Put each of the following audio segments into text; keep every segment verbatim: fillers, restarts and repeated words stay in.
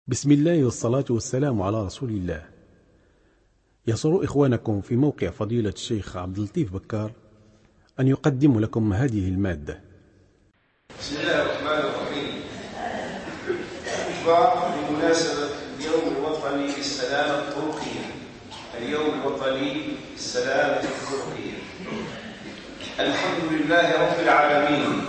بسم الله والصلاة والسلام على رسول الله. يسر إخوانكم في موقع فضيلة الشيخ عبد اللطيف بكار أن يقدم لكم هذه المادة. بسم الله الرحمن الرحيم. خطبة بمناسبة اليوم الوطني للسلامة الطرقية. اليوم الوطني للسلامة الطرقية. الحمد لله رب العالمين،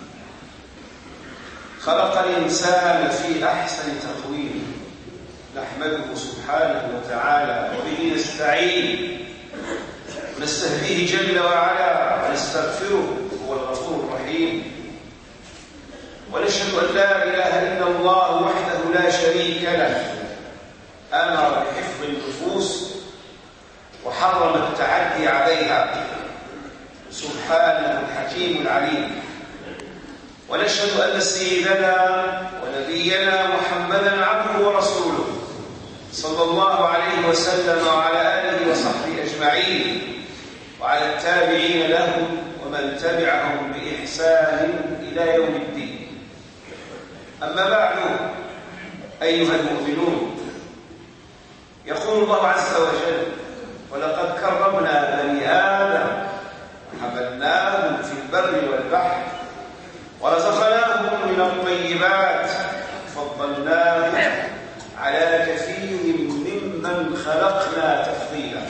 خلق الإنسان في أحسن تقويم، نحمده سبحانه وتعالى وبه نستعين ونستهديه جل وعلا ونستغفره، هو الغفور الرحيم. ونشهد أن لا إله إلا الله وحده لا شريك له، أمر بحفظ النفوس وحرم التعدي عليها، سبحانه الحكيم العليم. ونشهد أن سيدنا ونبينا محمدا عبده ورسوله صلى الله عليه وسلم وعلى آله وصحبه أجمعين وعلى التابعين لهم ومن تبعهم بإحسان إلى يوم الدين. أما بعد، أيها المؤمنون، يقول الله عز وجل: ولقد كرمنا بني آدم وحملناهم في البر والبحر ورزقناهم من الطيبات وفضلناهم على كثير ممن خلقنا تفضيلا.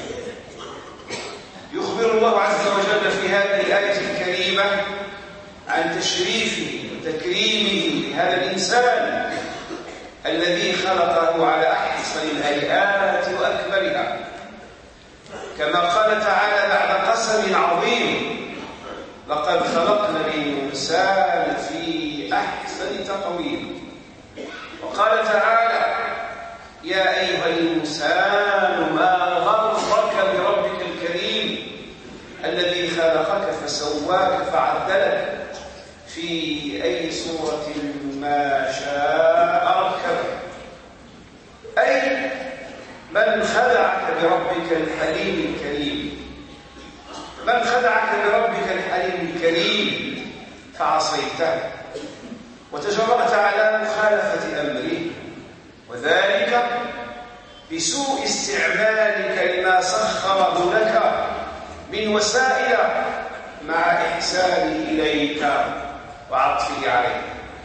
يخبر الله عز وجل في هذه الآية الكريمة عن تشريفه وتكريمه لهذا الإنسان الذي خلقه على أحسن الهيئات وأكملها، كما قال تعالى بعد قسم عظيم: لقد خلقنا الإنسان في أحسن تقويم. وقال تعالى: يا أيها الإنسان ما غرك بربك الكريم الذي خلقك فسواك فعدلك في أي صورة ما شاء ركبك. أي من خدعك بربك الحليم الكريم، من خدعك بربك الحليم الكريم فعصيته وتجرأت على مخالفة أمره، وذلك بسوء استعمالك لما سخره لك من وسائل مع إحسانه إليك وعطفه عليك.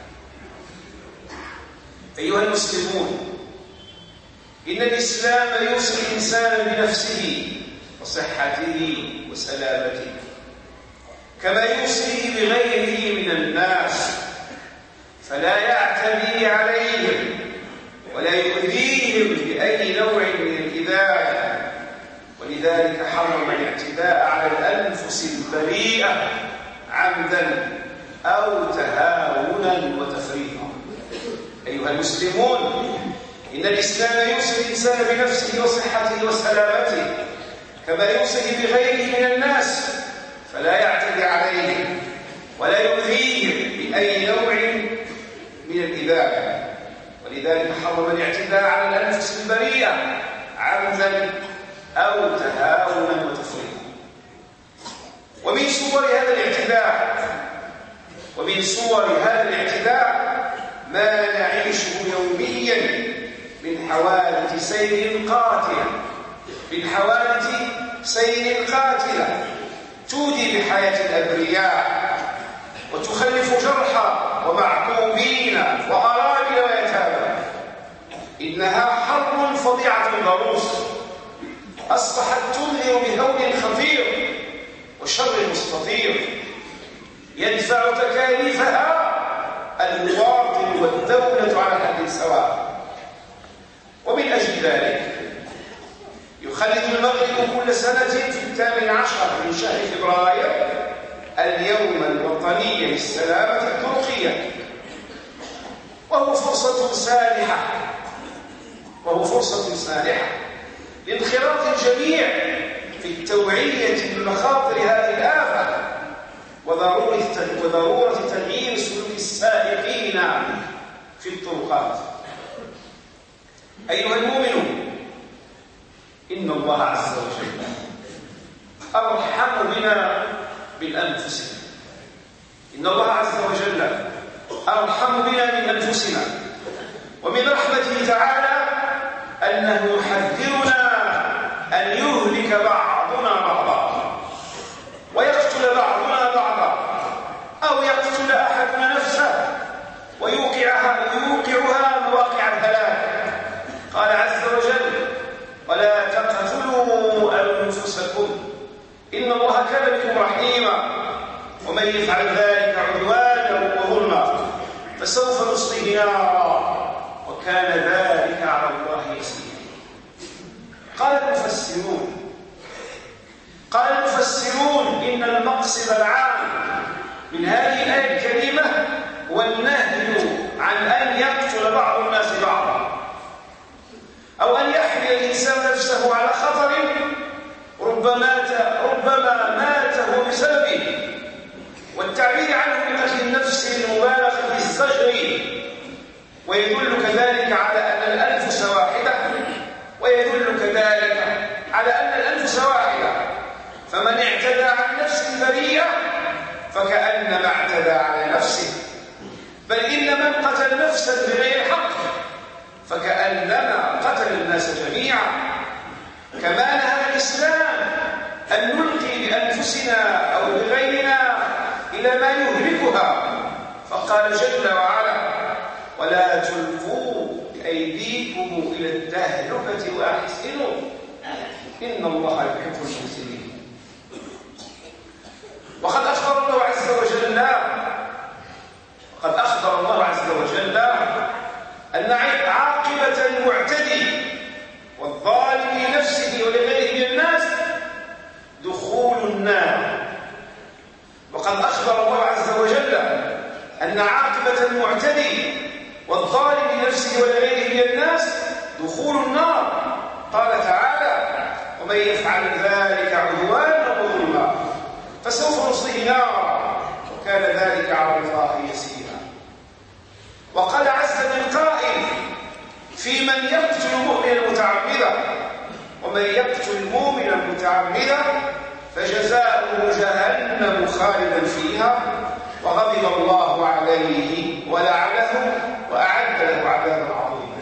أيها المسلمون، إن الإسلام يوصي الإنسان بنفسه وصحته وسلامته، كما يوصيه بغيره من الناس، فلا يعتدي عليهم ولا يؤذيهم بأي نوع من الإذاية. ولذلك حرم الاعتداء على الأنفس البريئة عمدا أو تهاونا وتفريطا. أيها المسلمون، إن الإسلام يوصي الإنسان بنفسه وصحته وسلامته، كما يوصيه بغيره من الناس، فلا يعتدي عليهم ولا يؤذيهم بأي نوع من الإذاية. ولذلك حرم الاعتداء على الأنفس البريئة عمدا أو تهاونا وتفريطا. ومن صور هذا الاعتداء ومن صور هذا الاعتداء ما نعيشه يوميا من حوادث سير قاتلة من حوادث سير قاتلة تودي بحياة الأبرياء وتخلف جرحى ومعقوبين وأرامل ويتامى. إنها حرب فظيعة ضروس أصبحت تنذر بهول خطير وشر مستطير يدفع تكاليفها المواطن والدولة على حد سواء. ومن أجل ذلك يخلد المغرب كل سنة في الثامن عشر من شهر فبراير اليوم الوطني للسلامة الطرقية، وهو فرصة سانحة وهو فرصة سانحة لانخراط الجميع في التوعية بمخاطر هذه الآفة وضرورة وضرورة تغيير سلوك السائقين في الطرقات. أيها المؤمنون، إن الله عز وجل أرحم بنا من أنفسنا. إن الله عز وجل أرحم بنا من أنفسنا، ومن رحمته تعالى أنه يحذرنا أن يهلك بعضنا بعضا ويقتل بعضنا بعضا أو يقتل أحدنا نفسه ويوقعها ويوقعها مواقع الهلاك. قال عز وجل: ولا تقتلوا أنفسكم إن الله كان بكم رحيما ومن يفعل ذلك عدوانا وظلما فسوف نصليه نارا وكان ذلك على الله يسيرا. قال المفسرون قال المفسرون إن المقصد العام من هذه الآية الكريمة هو النهي عن أن يقتل بعض الناس بعضا أو أن يحمل الإنسان نفسه على خطر ربما ربما مات هو بسببه، والتعبير عنه بقتل النفس للمبالغة في الزجر، ويدل كذلك على أن الأنفس واحدة ويدل كذلك على أن الأنفس واحدة، فمن اعتدى عن نفس بريئة فكأنما اعتدى على نفسه، بل إن من قتل نفسا بغير حق فكأنما قتل الناس جميعا. كما نهى الإسلام أن نلقي بأنفسنا أو بغيرنا إلى ما يهلكها، فقال جل وعلا: ولا تلقوا بأيديكم إلى التهلكة وأحسنوا إن الله يحب المحسنين. وقد أخبر الله عز وجل وقد أخبر الله عز وجل أن عاقبة المعتدي والظالم لنفسه ولغيره من الناس دخول النار. وقد أخبر الله عز وجل أن عاقبة المعتدي والظالم لنفسه ولغيره من الناس دخول النار. قال تعالى: ومن يفعل ذلك عدوانا وظلما فسوف نصليه نارا وكان ذلك على الله يسيرا. وقال عز من قائل في من يقتل المؤمن متعمدا: ومن يقتل المؤمن متعمدا فجزاؤه جهنم خالدا فيها وغضب الله عليه ولعنه وأعد له عذابا عظيما.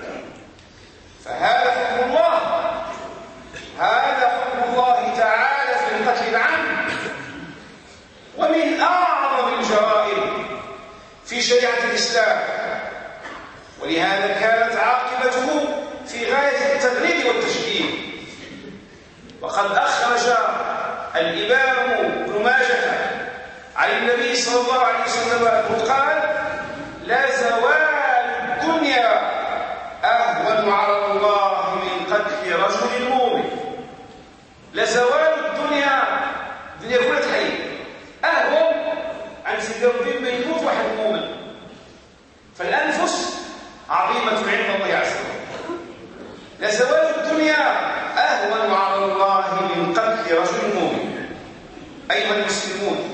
فهذا حكم الله، هذا حكم الله تعالى في القتل العام، ومن أعظم الجرائم في شريعة الإسلام، ولهذا كانت عاقبته في غاية التغليب والتشكيل. وقد أخرج الإمام ابن ماجه عن النبي صلى الله عليه وسلم قال: لا زوال الدنيا أهون على الله من قتل رجل مؤمن. لزوال الدنيا الدنيا كلها تحيي أهون عن سيدنا بن يموت واحد مؤمن. فالأنفس عظيمة عند الله عز وجل. لزوال الدنيا أهون على الله من قتل رجل مؤمن. أيها المسلمون،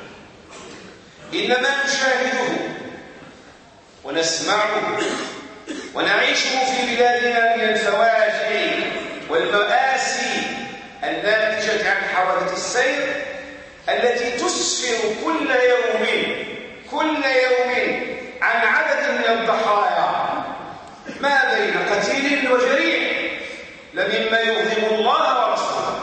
إنما نشاهده ونسمعه ونعيشه في بلادنا من الفواجع والمآسي الناتجة عن حوادث السير التي تسفر كل يوم كل يوم عن عدد من الضحايا ما بين قتيل وجريح لمما يغضب الله ورسوله.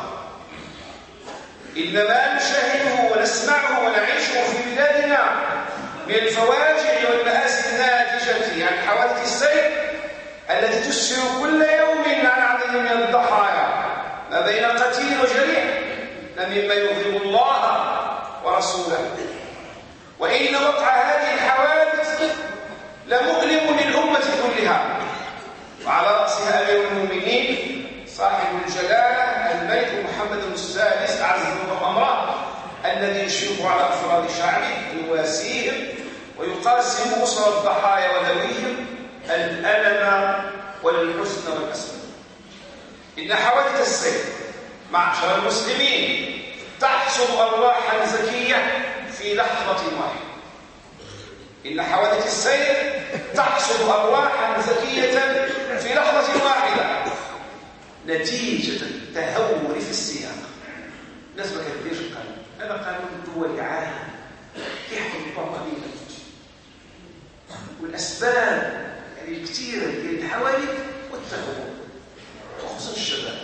إنما نشاهده ونسمعه ونعيشه في بلادنا من الفواجع والمآسي الناتجة عن حوادث السير التي تسفر كل يوم عن عدد من الضحايا ما بين قتيل وجريح لمما يغضب الله ورسوله. وإن وقع هذه الحوادث لمؤلم للأمة كلها، وعلى رأسها أمير المؤمنين صاحب الجلالة الملك محمد السادس عز الله أمره، الذي يشرف على أفراد شعبه ويواسيهم ويقاسم أسر الضحايا وذويهم الألم والحزن والأسى. إن حوادث السير معشر المسلمين تحصد أرواحا زكية في لحظة واحدة. إن حوادث السير تحصد أرواحا زكية في لحظة واحدة نتيجة التهور في السياق. الناس ما كتبيش القانون، هذا قانون دولي عام يحكم بقبيلة، والأسباب يعني في كثير من الحوادث والتهور، خصوصا الشباب.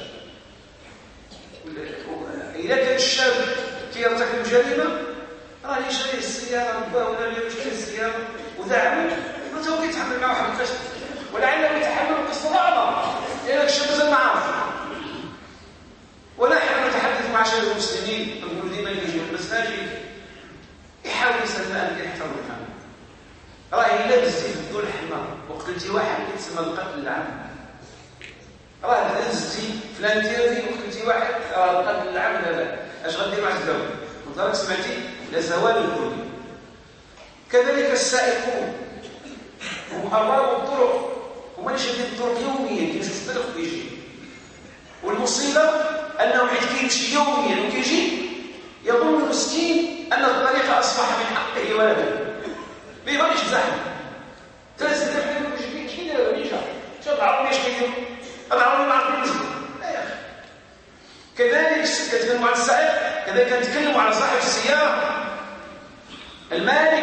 إذا كان الشاب كيرتكب جريمة راه اللي شاري السيارة باه ولا اللي يشتري السيارة ودعمه ما هو كيتحمل معه واحد القسط، ولعله يتحمل القسط الأعظم لأن الشاب مازال ما عارف. ونحن نتحدث مع شباب المسلمين نقولوا ديما اللي يجيو المساجد يحاول يسمى أن يحترم القانون. راه إلا دزتي في الدول الحمراء وقتلتي واحد كيتسمى القتل العام. راه دزتي فلان تيرفي وقتلتي واحد راه القتل العام هذا اش غدير مع الدولة؟ وضرك سمعتي لا زوال الكل. كذلك السائقون هم أمروا الطرق، هما اللي شادين الطرق يوميا كيمشيو في الطريق وكيجي. والمصيبة أنه حيت كيمشي يوميا وكيجي يظن المسكين أن الطريق أصبح من حقه ولا بد. ما يبغيش زحمة. ثلاث سنين يقول لك شي كي داير ميجا. شوف العربي اش كيدير؟ العربي ما عرفش يمشي. لا يا أخي. كذلك كتكلموا على السائق، كذلك نتكلموا على صاحب السيارة. المالك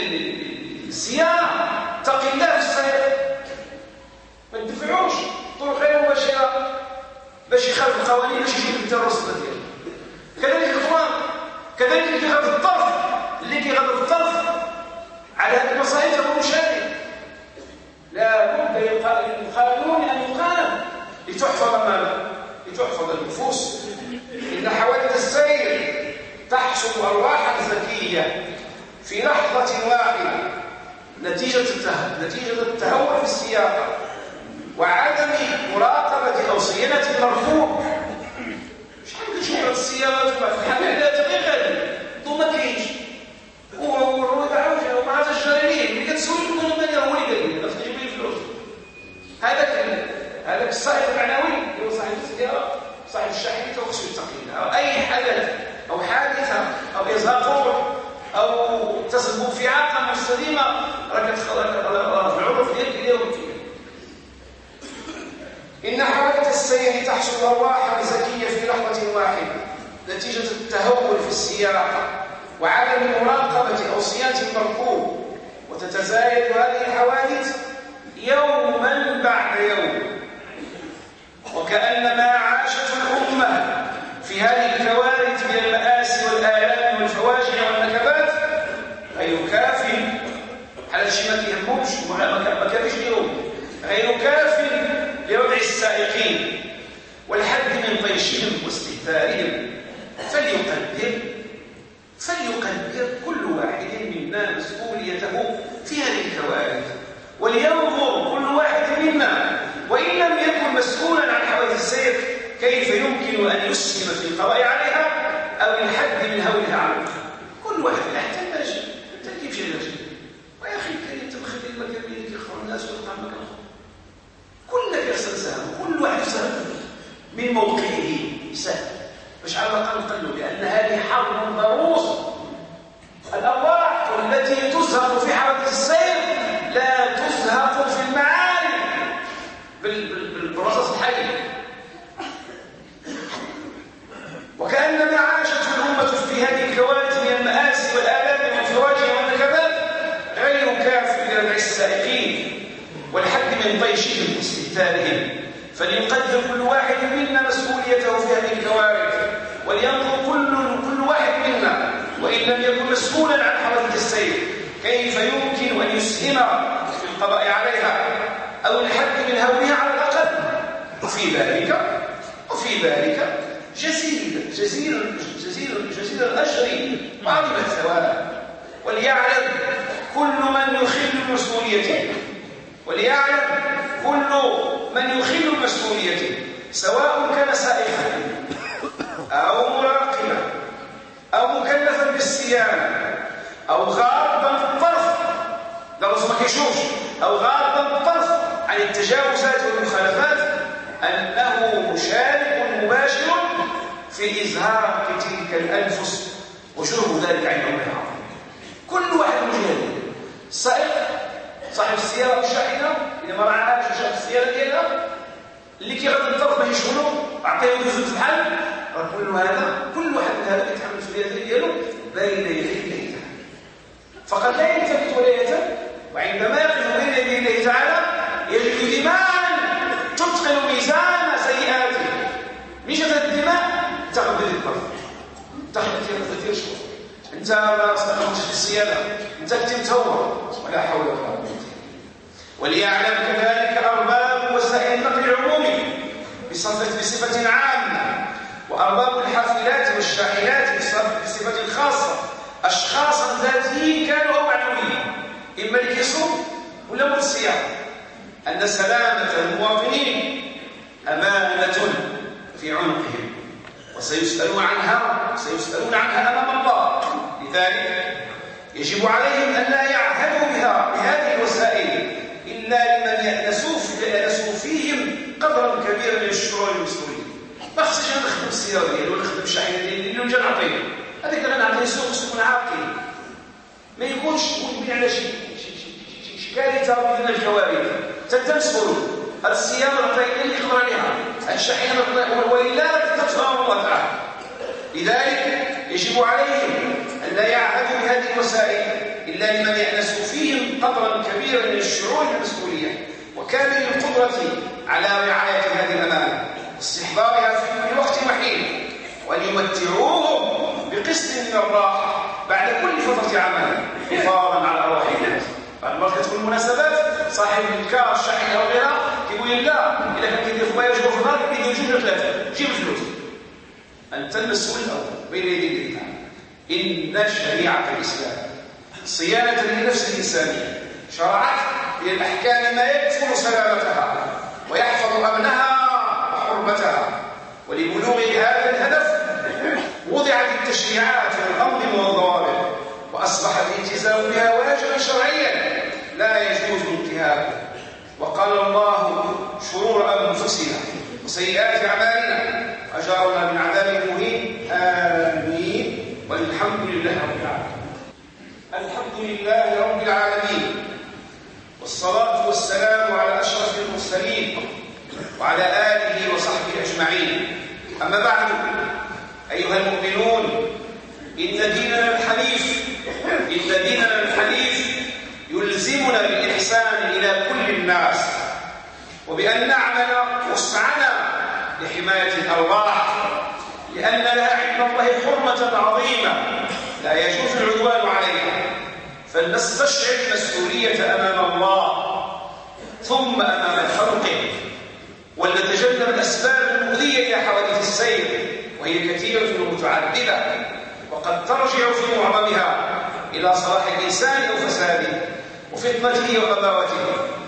السيارة تقي الله في السائق. ما تدفعوش طرق غير مباشرة باش يخالف القوانين باش يجيب انت الرصد ديالو. كذلك الاخوان، كذلك اللي كيغض الطرف، اللي كيغض الطرف على هذه المصائب هو مشارك. لا بد للقانون ان يقام لتحفظ ماذا؟ لتحفظ النفوس. ان حوادث السير تحصل ارواحا زكيه في لحظه واحده نتيجه نتيجه التهور في السياقه وعدم مراقبه او صيانه المرفوض. شحال كتشوف السيارات الحملات غير ضو ما كاينش والرواد عاوجه ومع هذا الجريمين اللي كتسولي يقول لك هو اللي قال لي خصك تجيب لي الفلوس. هذاك هذاك الصاحب المعنوي اللي هو صاحب السياره صاحب الشاحنه خصو يتقي لها. اي حدث او حادثه او ازهاق روح او تسبب في عاقه مستديمه راه العرف ديالك اليوم فيه. إن حوادث السير تحصل أرواحا زكية في لحظة واحدة نتيجة التهور في السياقة وعدم مراقبة أو صيانة المركوب، وتتزايد هذه الحوادث يوما بعد يوم، وكأنما عاشت الأمة في هذه الكوارث من المآسي والآلام والفواجع والنكبات غير كاف. حال شي ما كيهمهمش ما كافيش ليهم، غير كاف لوضع السائقين والحد من طيشهم واستهتارهم. فليقدر فليقدر كل واحد منا مسؤوليته في هذه الكوارث، ولينظر كل واحد منا وإن لم يكن مسؤولا عن حوادث السير كيف يمكن أن يسهم في القضاء عليها أو الحد من هولها على الآخر. كل واحد يحتاج تركيب شيء نفسه. ويا أخي الكريم تبخذ المكان اللي يخرج الناس ويقطع المكان، كلنا يرسل سهم، كل واحد سهم من موقعه سهم باش على الاقل نقلوا بان هذه حرب ضروس. الارواح التي تزهق في حوادث السير لا تزهق في المعارك بالرصاص الحي. وكانما عاشت الامه في هذه الكوارث من المآسي والآلام والفواجع والنكبات غير كاف لربع السائقين والحد من طيشهم واستهتارهم. فليقدر كل واحد منا مسؤوليته في هذه الكوارث، ولينظر كل كل واحد منا وإن لم يكن مسؤولا عن حوادث السير كيف يمكن أن يسهم في القضاء عليها أو الحد من هولها على الأقل. وفي ذلك وفي ذلك جزيل جزيل جزيل جزيل الأجر وعظيم الثواب. وليعلم كل من يخل مسؤوليته وليعلم كل من يخل مسؤوليته سواء كان سائقا أو مراقبا أو مكلفا بالصيانة أو غاضا بالطرف درس ما كيشوفش أو غاضا بالطرف عن التجاوزات والمخالفات أنه مشارك مباشر في إزهاق تلك الأنفس وشرب ذلك عند الله العظيم. كل واحد مجاهد. السائق صاحب السيارة الشاحنة إذا ما رعاهاش وشاف السيارة ديالها اللي كيغض الطرف باش يشغلو عطيه يدوزو في الحل راه كل هذا كل واحد من هذا كيتحمل المسؤولية ديالو بين يدي الله تعالى. فقد لا يلتفت ولا يهتم، وعندما يقف بين يدي الله تعالى إيمانا تثقل ميزان سيئاته. ميزة الدماء تاخذ الطرف، تاخذ كثير شوط، انت ما استخدمتش في السياده، انت كنت متهور، ولا حول ولا قوه. وليعلم كذلك ارباب وسائل النقل العمومي بصفه بصفه عامه، وارباب الحافلات والشاحنات بصفه خاصه، اشخاصا ذاتيين كانوا او معنويين، اما اللي كيصوم ولا مول السياق، ان سلامه المواطنين امانه في عنقهم، وسيسألون عنها سيسألون عنها أمام الله. لذلك يجب عليهم أن لا يعهدوا بها بهذه الوسائل إلا لمن يأنسوا فيهم قدرا كبيرا من الشعور المسؤولية. ما خصنيش أنا نخدم السيارة ديالي ولا نخدم الشاحنة ديالي اللي نجي نعطيه، هذاك اللي غنعطيه السوق خصو يكون عاقل، ما يكونش مبني على شي شي كارثة من الكوارث. حتى مسؤول هذه السيارة نعطيها اللي يقدر عليها، الشاحنة وإلا تتفهم الله تعالى. لذلك يجب عليهم أن لا يعهدوا بهذه الوسائل إلا لمن يأنسوا فيهم قدرا كبيرا من الشعور بالمسؤولية وكامل القدرة على رعاية هذه الأمانة واستحضارها في كل وقت وحين، وأن يمتعوهم بقسط من الراحة بعد كل فترة عمل حفاظا على أرواح الناس. بعد ما تكون مناسبات صاحب الكار الشاحنة أو غيرها كيقول لا إذا كان كيدير خبايا جوج في النهار كيدير جوج ولا ثلاثة، جيب الفلوس. أنت المسؤول الأول بين يدي الله تعالى. إن شريعة الإسلام صيانة للنفس الإنسانية شرعت إلى الأحكام ما يكفر سلامتها ويحفظ أمنها وحرمتها، ولبلوغ هذا الهدف وضعت التشريعات والأنظمة والضوابط، وأصبح الالتزام بها واجبا شرعيا لا يجوز انتهاكه. وقال الله شرور أنفسنا وسيئات أعمالنا أجارنا من عذاب مهين. آمين. والحمد لله رب العالمين. الحمد لله رب العالمين، والصلاة والسلام على أشرف المرسلين وعلى آله وصحبه أجمعين. أما بعد، أيها المؤمنون، إن ديننا الحنيف إن ديننا الحنيف يلزمنا بالإحسان إلى كل الناس، وبأن نعمل وسعنا لحماية الأرواح، لأن لها عند الله حرمة عظيمة لا يجوز العدوان عليها، فلنستشعر المسؤولية أمام الله ثم أمام خلقه، ولنتجنب الأسباب المؤذية إلى حوادث السير، وهي كثيرة ومتعددة، وقد ترجع في معظمها إلى صلاح الإنسان وفساده وفتنته وغباوته.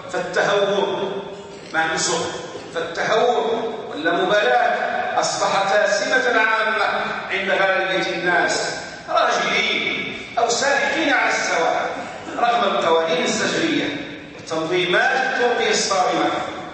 فالتهور مع النسخ فالتهور واللامبالاة أصبحتا سمة عامة عند غالبية الناس، راجلين أو سائقين على السواء، رغم القوانين الزجرية والتنظيمات الطرقية الصارمة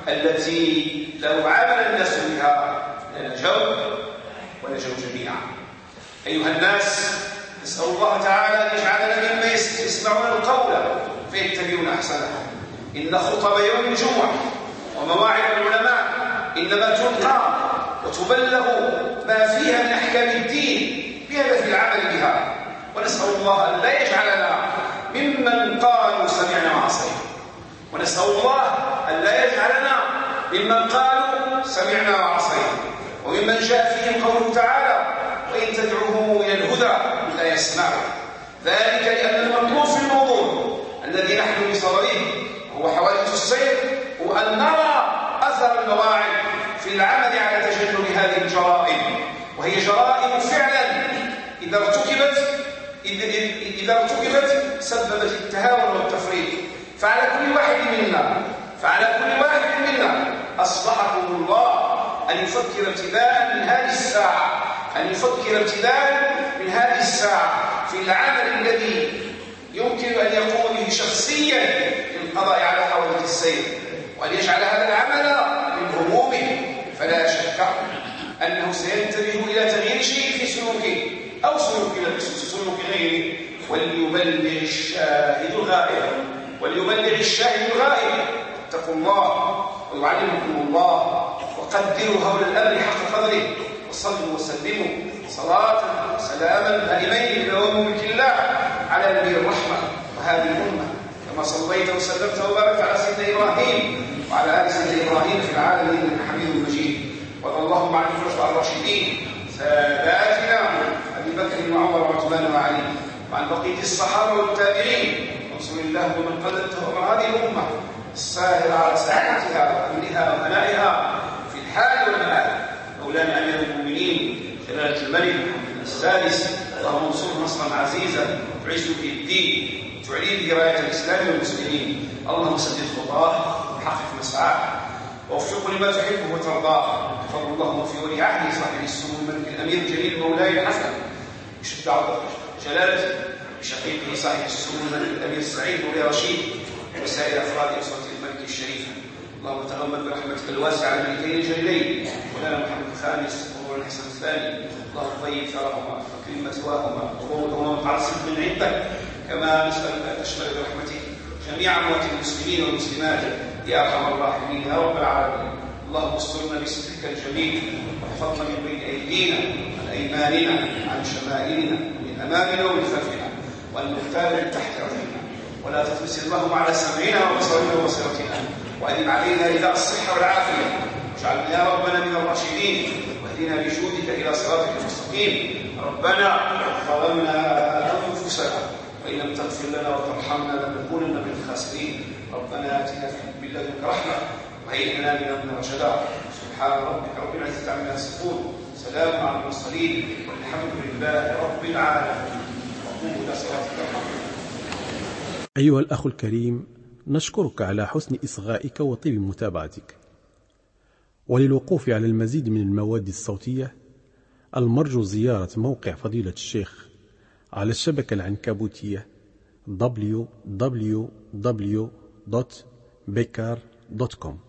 التي لو عامل الناس بها لنجوا ونجوا جميعا. أيها الناس، نسأل الله تعالى أن يجعلنا ممن يسمعون القول فيتبعون أحسنه. إن خطب يوم الجمعة ومواعظ العلماء إنما تلقى وتبلغ ما فيها من أحكام الدين بهدف العمل بها، ونسأل الله أن لا يجعلنا ممن قالوا سمعنا وعصينا، ونسأل الله أن لا يجعلنا ممن قالوا سمعنا وعصينا، وممن جاء فيهم قوله تعالى وإن تدعوهم إلى الهدى لا يسمعوا. ذلك لأن المطلوب في الموضوع الذي نحن بصدده هو حوادث السير، هو أن نرى أثر المواعظ في العمل على تجنب هذه الجرائم، وهي جرائم فعلا إذا ارتكبت إذا ارتكبت سببت التهاون والتفريط. فعلى كل واحد منا فعلى كل واحد منا أصلحكم الله أن يفكر ابتداء من هذه الساعة أن يفكر ابتداء من هذه الساعة في العمل الذي يمكن أن يقوم به شخصيا للقضاء على حوادث السير، وأن يجعل هذا العمل من همومه. فلا شك أنه سينتبه إلى تغيير شيء في سلوكه أو سلوك سلوك غيره. وليبلغ الشاهد الغائب وليبلغ الشاهد الغائب اتقوا الله ويعلمكم الله، وقدروا هول الأمر حق قدره، وصلوا وسلموا صلاة وسلاما دائمين بدوام ملك الله على نبي الرحمة وهذه الأمة، كما صليت وسلمت وباركت على سيدنا إبراهيم وعلى آل سيدنا إبراهيم في العالمين إنك حميد مجيد. وارض اللهم عن الخلفاء الراشدين ساداتنا أبي بكر وعمر وعثمان وعلي وعن بقية الصحابة والتابعين، وانصر الله ومن قدمته أمر هذه الأمة السائر على ساعتها وأمنها وثنائها في الحال والمآل. مولانا أمير المؤمنين جلالة الملك السادس، اللهم انصره نصرا عزيزا تعز به الدين تعلي به راية الإسلام والمسلمين. اللهم سدد خطاه وحقق مسعاه ووفقه لما تحبه وترضاه. تفضل اللهم في ولي عهده صاحب السمو الملك الأمير الجليل مولاي الحسن بشد جلالته، بشقيقه صاحب السمو الملك الأمير سعيد مولاي رشيد، وسائر أفراد أسرة الملك الشريفة. اللهم تغمد برحمتك الواسعة على الملكين الجليلين مولانا محمد الخامس ومولانا الحسن الثاني. اللهم طيب ثرهما وكرم مثواهما وقوتهما وقعد صدق من عندك. كما نسألك أن تشمل برحمتك جميع أموات المسلمين والمسلمات يا أرحم الراحمين يا رب العالمين. اللهم استرنا بسترك الجميل واحفظنا من بين أيدينا عن أيماننا عن شمائلنا من أمامنا ومن خلفنا وأن نغتال من تحت أرضنا، ولا تطمس اللهم على سمعنا وبصرنا وبصيرتنا، وأدم علينا رداء الصحة والعافية، واجعلنا يا ربنا من الراشدين، واهدنا بجودك إلى صراطك المستقيم. ربنا ظلمنا أنفسنا وإن لم تغفر لنا وترحمنا لنكونن من الخاسرين. ربنا آتنا من لدنك رحمة وهيئ لنا من أمرنا رشدا. سبحان ربك رب العزة عما يصفون، سلام على المرسلين، والحمد لله رب العالمين. وقوموا إلى صلاتكم. أيها الأخ الكريم، نشكرك على حسن إصغائك وطيب متابعتك. وللوقوف على المزيد من المواد الصوتية المرجو زيارة موقع فضيلة الشيخ على الشبكة العنكبوتية دبليو دبليو دبليو دوت بكار دوت كوم.